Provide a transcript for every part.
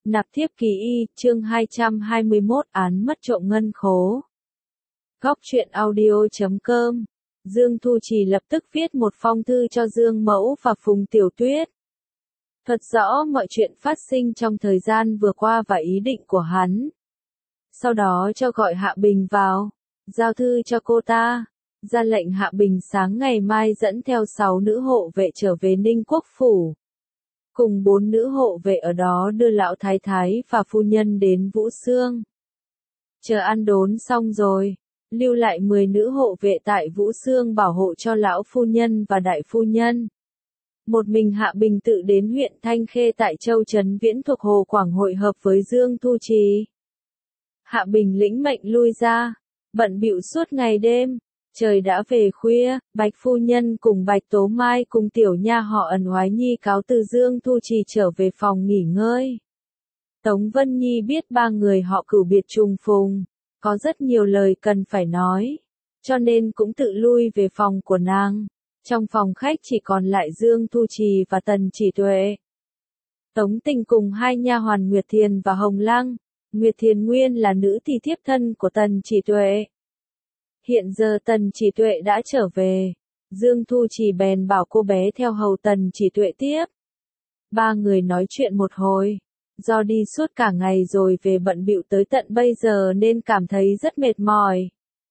Nạp thiếp ký y, chương 221 án mất trộm ngân khố. Góc truyện audio.com. Dương Thu Trì lập tức viết một phong thư cho Dương Mẫu và Phùng Tiểu Tuyết. Thuật rõ mọi chuyện phát sinh trong thời gian vừa qua và ý định của hắn. Sau đó cho gọi Hạ Bình vào, giao thư cho cô ta, ra lệnh Hạ Bình sáng ngày mai dẫn theo 6 nữ hộ vệ trở về Ninh Quốc Phủ. Cùng 4 nữ hộ vệ ở đó đưa lão thái thái và phu nhân đến Vũ Xương. Chờ ăn đốn xong rồi, lưu lại 10 nữ hộ vệ tại Vũ Xương bảo hộ cho lão phu nhân và đại phu nhân. Một mình Hạ Bình tự đến huyện Thanh Khê tại Châu Trấn Viễn thuộc Hồ Quảng hội hợp với Dương Thu Trì. Hạ Bình lĩnh mệnh lui ra, bận bịu suốt ngày đêm. Trời đã về khuya, Bạch phu nhân cùng Bạch Tố Mai cùng tiểu nha họ Ẩn Hoái Nhi cáo từ Dương Thu Trì trở về phòng nghỉ ngơi. Tống Vân Nhi biết ba người họ cửu biệt trùng phùng, có rất nhiều lời cần phải nói, cho nên cũng tự lui về phòng của nàng. Trong phòng khách chỉ còn lại Dương Thu Trì và Tần Chỉ Tuệ. Tống Tình cùng hai nha hoàn Nguyệt Thiền và Hồng Lăng. Nguyệt Thiền nguyên là nữ tỳ thiếp thân của Tần Chỉ Tuệ. Hiện giờ Tần Chỉ Tuệ đã trở về, Dương Thu Trì bèn bảo cô bé theo hầu Tần Chỉ Tuệ tiếp. Ba người nói chuyện một hồi, do đi suốt cả ngày rồi về bận bịu tới tận bây giờ nên cảm thấy rất mệt mỏi.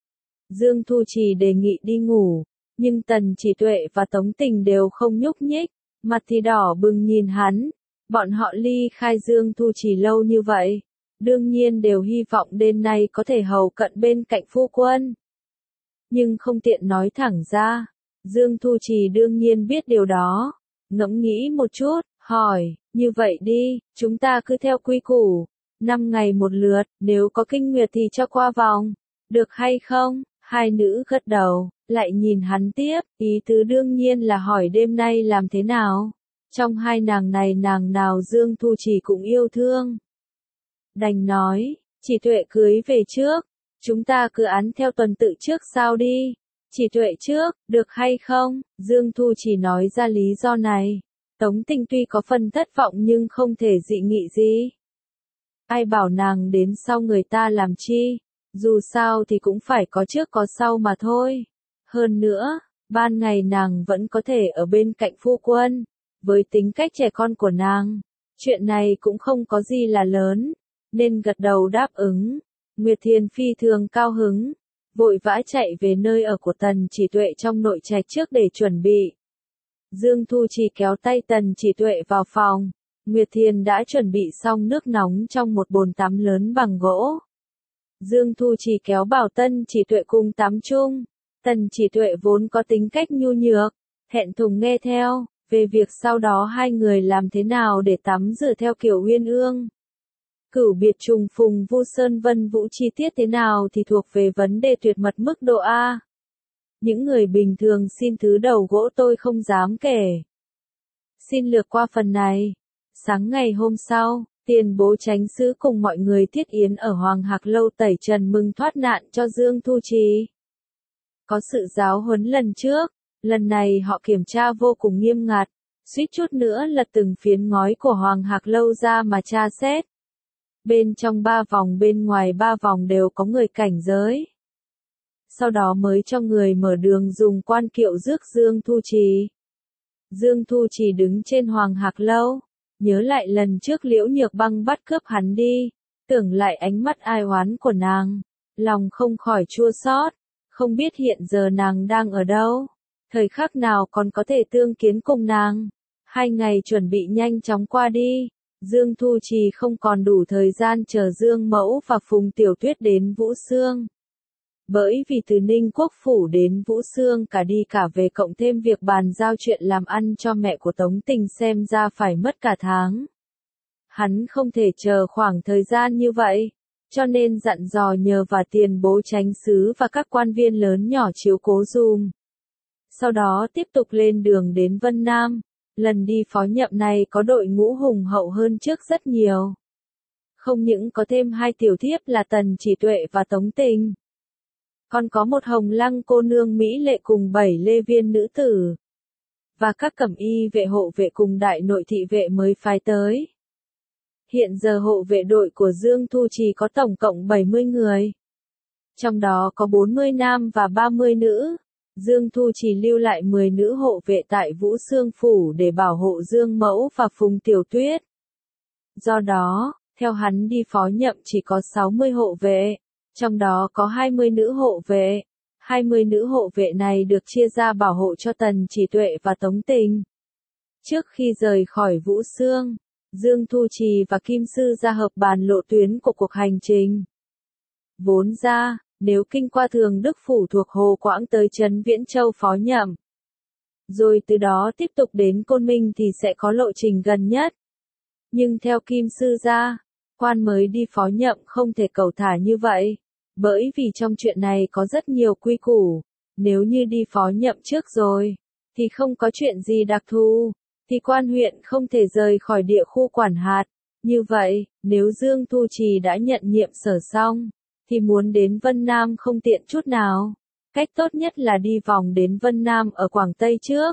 Dương Thu Trì đề nghị đi ngủ, nhưng Tần Chỉ Tuệ và Tống Tình đều không nhúc nhích, mặt thì đỏ bừng nhìn hắn. Bọn họ ly khai Dương Thu Trì lâu như vậy, đương nhiên đều hy vọng đêm nay có thể hầu cận bên cạnh phu quân. Nhưng không tiện nói thẳng ra. Dương Thu Trì đương nhiên biết điều đó. Ngẫm nghĩ một chút, hỏi, như vậy đi, chúng ta cứ theo quy củ, 5 ngày một lượt, nếu có kinh nguyệt thì cho qua vòng, được hay không? Hai nữ gật đầu, lại nhìn hắn tiếp, ý tứ đương nhiên là hỏi đêm nay làm thế nào. Trong hai nàng này nàng nào Dương Thu Trì cũng yêu thương. Đành nói, Chỉ Tuệ cưới về trước. Chúng ta cứ án theo tuần tự trước sau đi. Chỉ Tuệ trước, được hay không? Dương Thu Trì nói ra lý do này. Tống Tình tuy có phần thất vọng nhưng không thể dị nghị gì. Ai bảo nàng đến sau người ta làm chi? Dù sao thì cũng phải có trước có sau mà thôi. Hơn nữa, ban ngày nàng vẫn có thể ở bên cạnh phu quân. Với tính cách trẻ con của nàng, chuyện này cũng không có gì là lớn, nên gật đầu đáp ứng. Nguyệt Thiền phi thường cao hứng, vội vã chạy về nơi ở của Tần Chỉ Tuệ trong nội trạch trước để chuẩn bị. Dương Thu Trì kéo tay Tần Chỉ Tuệ vào phòng. Nguyệt Thiền đã chuẩn bị xong nước nóng trong một bồn tắm lớn bằng gỗ. Dương Thu Trì kéo bảo Tần Chỉ Tuệ cùng tắm chung. Tần Chỉ Tuệ vốn có tính cách nhu nhược, thẹn thùng nghe theo. Về việc sau đó hai người làm thế nào để tắm rửa theo kiểu uyên ương. Cửu biệt trùng phùng Vu Sơn Vân Vũ chi tiết thế nào thì thuộc về vấn đề tuyệt mật mức độ A. Những người bình thường xin thứ đầu gỗ tôi không dám kể. Xin lược qua phần này. Sáng ngày hôm sau, Tiền Bố Chánh Sứ cùng mọi người thiết yến ở Hoàng Hạc Lâu tẩy trần mừng thoát nạn cho Dương Thu Trì. Có sự giáo huấn lần trước, lần này họ kiểm tra vô cùng nghiêm ngặt, suýt chút nữa lật từng phiến ngói của Hoàng Hạc Lâu ra mà tra xét. Bên trong 3 vòng bên ngoài 3 vòng đều có người cảnh giới. Sau đó mới cho người mở đường dùng quan kiệu rước Dương Thu Trì. Dương Thu Trì đứng trên Hoàng Hạc Lâu, nhớ lại lần trước Liễu Nhược Băng bắt cướp hắn đi, tưởng lại ánh mắt ai oán của nàng, lòng không khỏi chua xót, không biết hiện giờ nàng đang ở đâu, thời khắc nào còn có thể tương kiến cùng nàng. 2 ngày chuẩn bị nhanh chóng qua đi. Dương Thu Trì không còn đủ thời gian chờ Dương Mẫu và Phùng Tiểu Tuyết đến Vũ Xương. Bởi vì từ Ninh Quốc Phủ đến Vũ Xương cả đi cả về cộng thêm việc bàn giao chuyện làm ăn cho mẹ của Tống Tình xem ra phải mất cả tháng. Hắn không thể chờ khoảng thời gian như vậy, cho nên dặn dò nhờ và Tiền Bố Chánh Sứ và các quan viên lớn nhỏ chiếu cố dùm. Sau đó tiếp tục lên đường đến Vân Nam. Lần đi phó nhậm này có đội ngũ hùng hậu hơn trước rất nhiều. Không những có thêm 2 tiểu thiếp là Tần Chỉ Tuệ và Tống Tình. Còn có một Hồng Lăng cô nương mỹ lệ cùng 7 lê viên nữ tử. Và các cẩm y vệ hộ vệ cùng đại nội thị vệ mới phái tới. Hiện giờ hộ vệ đội của Dương Thu Trì có tổng cộng 70 người. Trong đó có 40 nam và 30 nữ. Dương Thu Trì lưu lại 10 nữ hộ vệ tại Vũ Xương Phủ để bảo hộ Dương Mẫu và Phùng Tiểu Tuyết. Do đó, theo hắn đi phó nhậm chỉ có 60 hộ vệ, trong đó có 20 nữ hộ vệ. 20 nữ hộ vệ này được chia ra bảo hộ cho Tần Chỉ Tuệ và Tống Tình. Trước khi rời khỏi Vũ Xương, Dương Thu Trì và Kim Sư ra hợp bàn lộ tuyến của cuộc hành trình. Vốn ra, nếu kinh qua Thường Đức Phủ thuộc Hồ Quảng tới trấn Viễn Châu phó nhậm, rồi từ đó tiếp tục đến Côn Minh thì sẽ có lộ trình gần nhất. Nhưng theo Kim Sư gia, quan mới đi phó nhậm không thể cẩu thả như vậy, bởi vì trong chuyện này có rất nhiều quy củ. Nếu như đi phó nhậm trước rồi, thì không có chuyện gì đặc thù, thì quan huyện không thể rời khỏi địa khu quản hạt. Như vậy, nếu Dương Thu Trì đã nhận nhiệm sở xong, thì muốn đến Vân Nam không tiện chút nào. Cách tốt nhất là đi vòng đến Vân Nam ở Quảng Tây trước.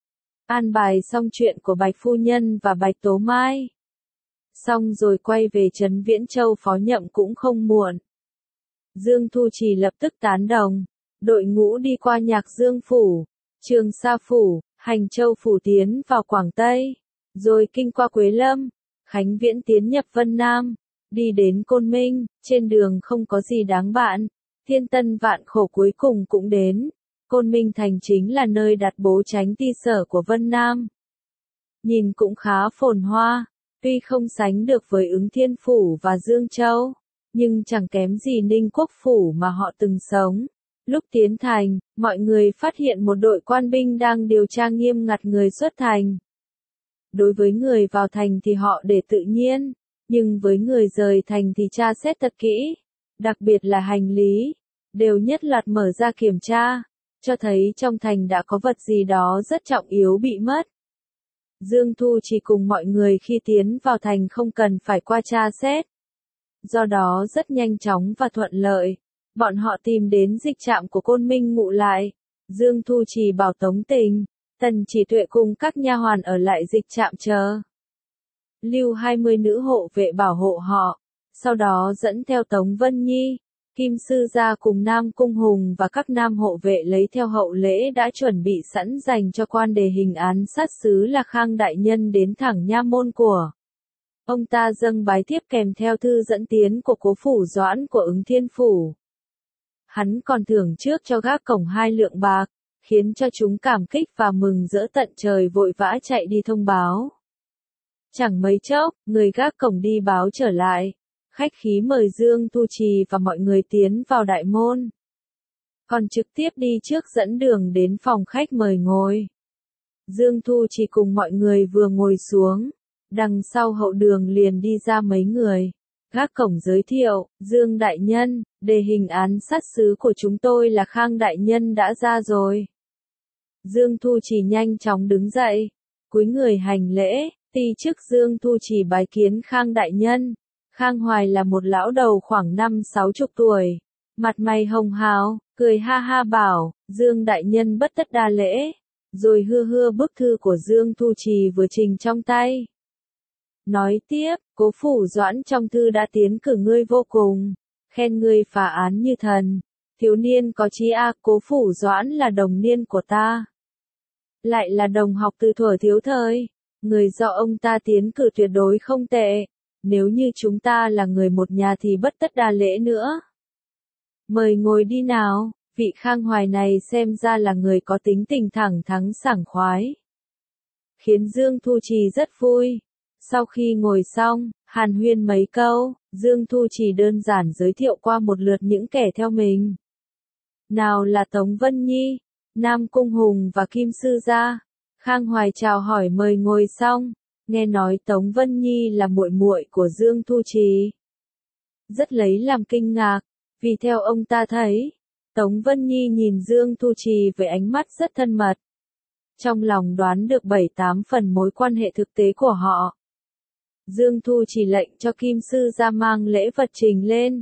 An bài xong chuyện của Bạch Phu Nhân và Bạch Tố Mai. Xong rồi quay về trấn Viễn Châu phó nhậm cũng không muộn. Dương Thu Trì lập tức tán đồng. Đội ngũ đi qua Nhạc Dương Phủ, Trường Sa Phủ, Hành Châu Phủ tiến vào Quảng Tây. Rồi kinh qua Quế Lâm, Khánh Viễn tiến nhập Vân Nam. Đi đến Côn Minh, trên đường không có gì đáng bạn. Thiên tân vạn khổ cuối cùng cũng đến. Côn Minh thành chính là nơi đặt bố tránh ti sở của Vân Nam. Nhìn cũng khá phồn hoa, tuy không sánh được với Ứng Thiên Phủ và Dương Châu, nhưng chẳng kém gì Ninh Quốc Phủ mà họ từng sống. Lúc tiến thành, mọi người phát hiện một đội quan binh đang điều tra nghiêm ngặt người xuất thành. Đối với người vào thành thì họ để tự nhiên, nhưng với người rời thành thì tra xét thật kỹ, đặc biệt là hành lý, đều nhất loạt mở ra kiểm tra, cho thấy trong thành đã có vật gì đó rất trọng yếu bị mất. Dương Thu chỉ cùng mọi người khi tiến vào thành không cần phải qua tra xét. Do đó rất nhanh chóng và thuận lợi, bọn họ tìm đến dịch trạm của Côn Minh ngụ lại. Dương Thu chỉ bảo Tống Tình, Tần Chỉ Tuệ cùng các nha hoàn ở lại dịch trạm chờ. Lưu 20 nữ hộ vệ bảo hộ họ, sau đó dẫn theo Tống Vân Nhi, Kim Sư gia cùng Nam Cung Hùng và các nam hộ vệ lấy theo hậu lễ đã chuẩn bị sẵn dành cho quan đề hình án sát sứ là Khang Đại Nhân đến thẳng nha môn của. Ông ta dâng bái thiếp kèm theo thư dẫn tiến của Cố Phủ Doãn của Ứng Thiên Phủ. Hắn còn thưởng trước cho gác cổng 2 lượng bạc, khiến cho chúng cảm kích và mừng rỡ tận trời vội vã chạy đi thông báo. Chẳng mấy chốc, người gác cổng đi báo trở lại, khách khí mời Dương Thu Trì và mọi người tiến vào đại môn. Còn trực tiếp đi trước dẫn đường đến phòng khách mời ngồi. Dương Thu Trì cùng mọi người vừa ngồi xuống, đằng sau hậu đường liền đi ra mấy người. Gác cổng giới thiệu, Dương Đại Nhân, đề hình án sát sứ của chúng tôi là Khang Đại Nhân đã ra rồi. Dương Thu Trì nhanh chóng đứng dậy, cúi người hành lễ, ti chức Dương Thu Trì bái kiến Khang Đại Nhân. Khang Hoài là một lão đầu khoảng 50-60 tuổi, mặt mày hồng hào, cười ha ha bảo, Dương Đại Nhân bất tất đa lễ, rồi hưa bức thư của Dương Thu Trì vừa trình trong tay. Nói tiếp, Cố Phủ Doãn trong thư đã tiến cử ngươi vô cùng, khen ngươi phá án như thần, thiếu niên có chí a. Cố Phủ Doãn là đồng niên của ta, lại là đồng học từ thuở thiếu thời, người do ông ta tiến cử tuyệt đối không tệ, nếu như chúng ta là người một nhà thì bất tất đa lễ nữa. Mời ngồi đi nào, vị Khang Hoài này xem ra là người có tính tình thẳng thắn sảng khoái, khiến Dương Thu Trì rất vui. Sau khi ngồi xong, hàn huyên mấy câu, Dương Thu Trì đơn giản giới thiệu qua một lượt những kẻ theo mình. Nào là Tống Vân Nhi, Nam Cung Hùng và Kim Sư gia. Khang Hoài chào hỏi mời ngồi xong, nghe nói Tống Vân Nhi là muội muội của Dương Thu Trì. Rất lấy làm kinh ngạc, vì theo ông ta thấy, Tống Vân Nhi nhìn Dương Thu Trì với ánh mắt rất thân mật. Trong lòng đoán được 7-8 phần mối quan hệ thực tế của họ. Dương Thu chỉ lệnh cho Kim Sư gia mang lễ vật trình lên.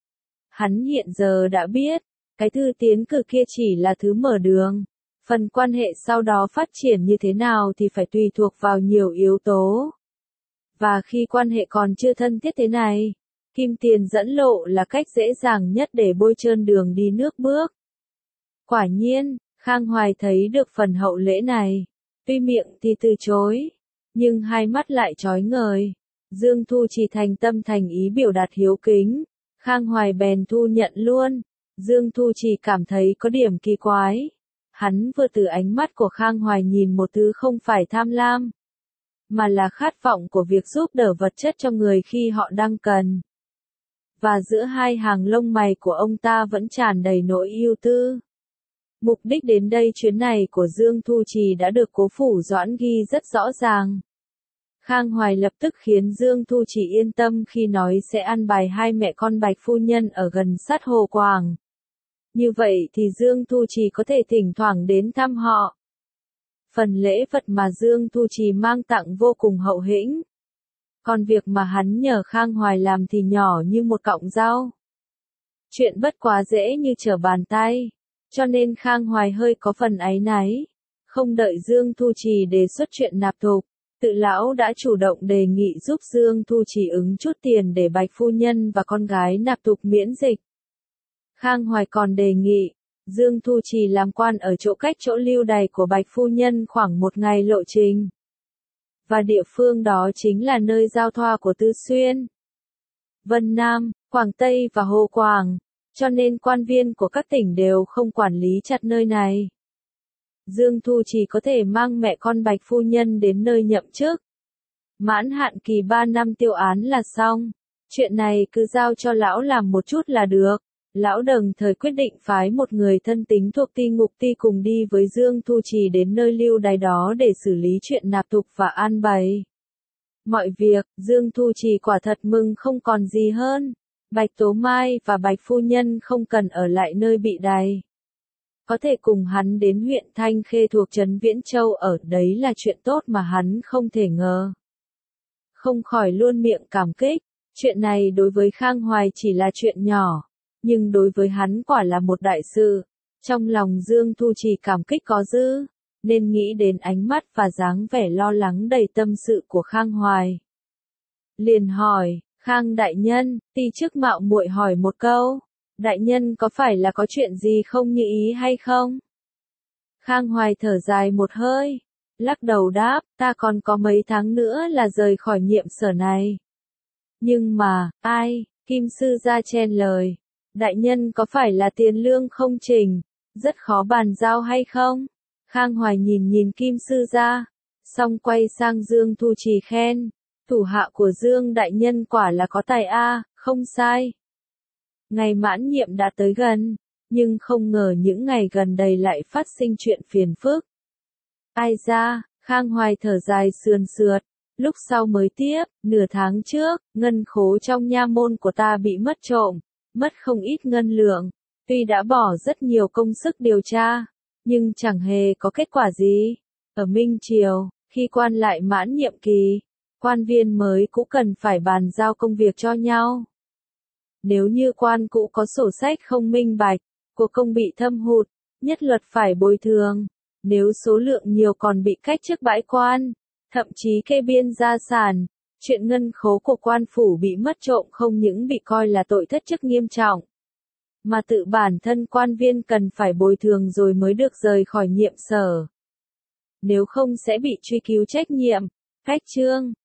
Hắn hiện giờ đã biết, cái thư tiến cử kia chỉ là thứ mở đường. Phần quan hệ sau đó phát triển như thế nào thì phải tùy thuộc vào nhiều yếu tố. Và khi quan hệ còn chưa thân thiết thế này, kim tiền dẫn lộ là cách dễ dàng nhất để bôi trơn đường đi nước bước. Quả nhiên, Khang Hoài thấy được phần hậu lễ này. Tuy miệng thì từ chối, nhưng hai mắt lại chói ngời. Dương Thu Trì thành tâm thành ý biểu đạt hiếu kính. Khang Hoài bèn thu nhận luôn. Dương Thu Trì cảm thấy có điểm kỳ quái. Hắn vừa từ ánh mắt của Khang Hoài nhìn một thứ không phải tham lam, mà là khát vọng của việc giúp đỡ vật chất cho người khi họ đang cần. Và giữa hai hàng lông mày của ông ta vẫn tràn đầy nỗi ưu tư. Mục đích đến đây chuyến này của Dương Thu Trì đã được Cố Phủ Doãn ghi rất rõ ràng. Khang Hoài lập tức khiến Dương Thu Trì yên tâm khi nói sẽ ăn bài hai mẹ con Bạch phu nhân ở gần sát Hồ Quảng. Như vậy thì Dương Thu Trì có thể thỉnh thoảng đến thăm họ. Phần lễ vật mà Dương Thu Trì mang tặng vô cùng hậu hĩnh. Còn việc mà hắn nhờ Khang Hoài làm thì nhỏ như một cọng rau. Chuyện bất quá dễ như trở bàn tay. Cho nên Khang Hoài hơi có phần áy náy. Không đợi Dương Thu Trì đề xuất chuyện nạp thục, tự lão đã chủ động đề nghị giúp Dương Thu Trì ứng chút tiền để Bạch phu nhân và con gái nạp thục miễn dịch. Khang Hoài còn đề nghị, Dương Thu Trì làm quan ở chỗ cách chỗ lưu đày của Bạch phu nhân khoảng 1 ngày lộ trình. Và địa phương đó chính là nơi giao thoa của Tư Xuyên, Vân Nam, Quảng Tây và Hồ Quảng, cho nên quan viên của các tỉnh đều không quản lý chặt nơi này. Dương Thu Trì có thể mang mẹ con Bạch phu nhân đến nơi nhậm chức. Mãn hạn kỳ 3 năm tiêu án là xong. Chuyện này cứ giao cho lão làm một chút là được. Lão đồng thời quyết định phái một người thân tín thuộc Ti Ngục Ti cùng đi với Dương Thu Trì đến nơi lưu đày đó để xử lý chuyện nạp thục và an bày mọi việc. Dương Thu Trì quả thật mừng không còn gì hơn. Bạch Tố Mai và Bạch phu nhân không cần ở lại nơi bị đày. Có thể cùng hắn đến huyện Thanh Khê thuộc trấn Viễn Châu ở, đấy là chuyện tốt mà hắn không thể ngờ. Không khỏi luôn miệng cảm kích. Chuyện này đối với Khang Hoài chỉ là chuyện nhỏ, nhưng đối với hắn quả là một đại sự. Trong lòng Dương Thu Trì cảm kích có dư, nên nghĩ đến ánh mắt và dáng vẻ lo lắng đầy tâm sự của Khang Hoài. Liền hỏi, Khang đại nhân, ti chức mạo muội hỏi một câu, đại nhân có phải là có chuyện gì không như ý hay không? Khang Hoài thở dài một hơi, lắc đầu đáp, ta còn có mấy tháng nữa là rời khỏi nhiệm sở này. Nhưng mà, ai, Kim sư gia chen lời, đại nhân có phải là tiền lương không trình, rất khó bàn giao hay không? Khang Hoài nhìn nhìn Kim sư gia, xong quay sang Dương Thu Trì khen, thủ hạ của Dương đại nhân quả là có tài a, không sai. Ngày mãn nhiệm đã tới gần, nhưng không ngờ những ngày gần đây lại phát sinh chuyện phiền phức. Ai ra, Khang Hoài thở dài sườn sượt, lúc sau mới tiếp, nửa tháng trước, ngân khố trong nha môn của ta bị mất trộm, mất không ít ngân lượng, tuy đã bỏ rất nhiều công sức điều tra, nhưng chẳng hề có kết quả gì. Ở Minh Triều, khi quan lại mãn nhiệm kỳ, quan viên mới cũng cần phải bàn giao công việc cho nhau. Nếu như quan cũ có sổ sách không minh bạch, của công bị thâm hụt, nhất luật phải bồi thường. Nếu số lượng nhiều còn bị cách chức bãi quan, thậm chí kê biên gia sản, chuyện ngân khố của quan phủ bị mất trộm không những bị coi là tội thất chức nghiêm trọng, mà tự bản thân quan viên cần phải bồi thường rồi mới được rời khỏi nhiệm sở. Nếu không sẽ bị truy cứu trách nhiệm. Cách chương